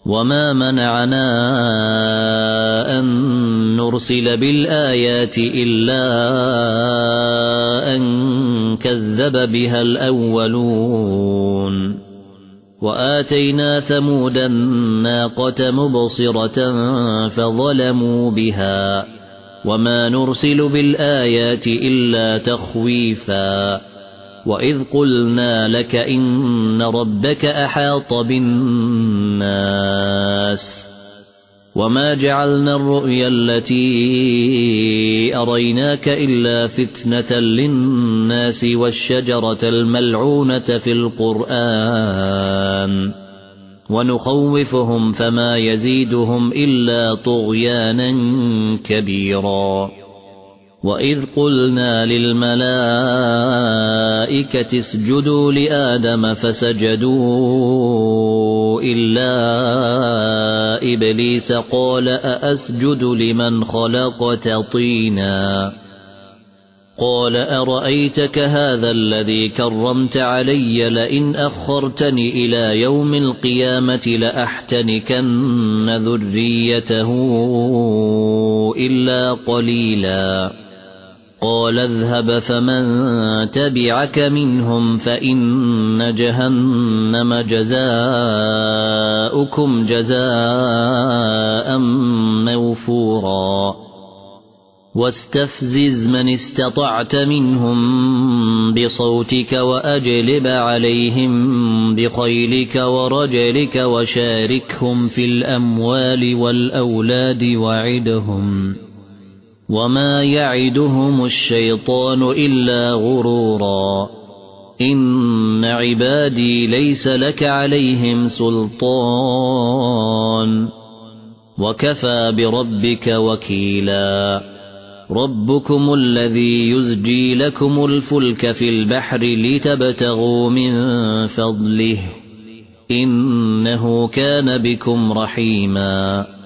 وما منعنا أن نرسل بالآيات إلا أن كذب بها الأولون وآتينا ثمود الناقة مبصرة فظلموا بها وما نرسل بالآيات إلا تخويفا وإذ قلنا لك إن ربك أحاط بالناس وما جعلنا الرؤيا التي أريناك إلا فتنة للناس والشجرة الملعونة في القرآن ونخوفهم فما يزيدهم إلا طغيانا كبيرا وإذ قلنا للملائكة اسجدوا لآدم فسجدوا إلا إبليس قال أأسجد لمن خلقت طينا قال أرأيتك هذا الذي كرمت علي لئن أخرتني إلى يوم القيامة لأحتنكن ذريته إلا قليلا قال اذهب فمن تبعك منهم فإن جهنم جزاؤكم جزاء موفورا واستفزز من استطعت منهم بصوتك وأجلب عليهم بخيلك ورجلك وشاركهم في الأموال والأولاد وعدهم وما يعدهم الشيطان إلا غرورا إن عبادي ليس لك عليهم سلطان وكفى بربك وكيلا ربكم الذي يزجي لكم الفلك في البحر لتبتغوا من فضله إنه كان بكم رحيما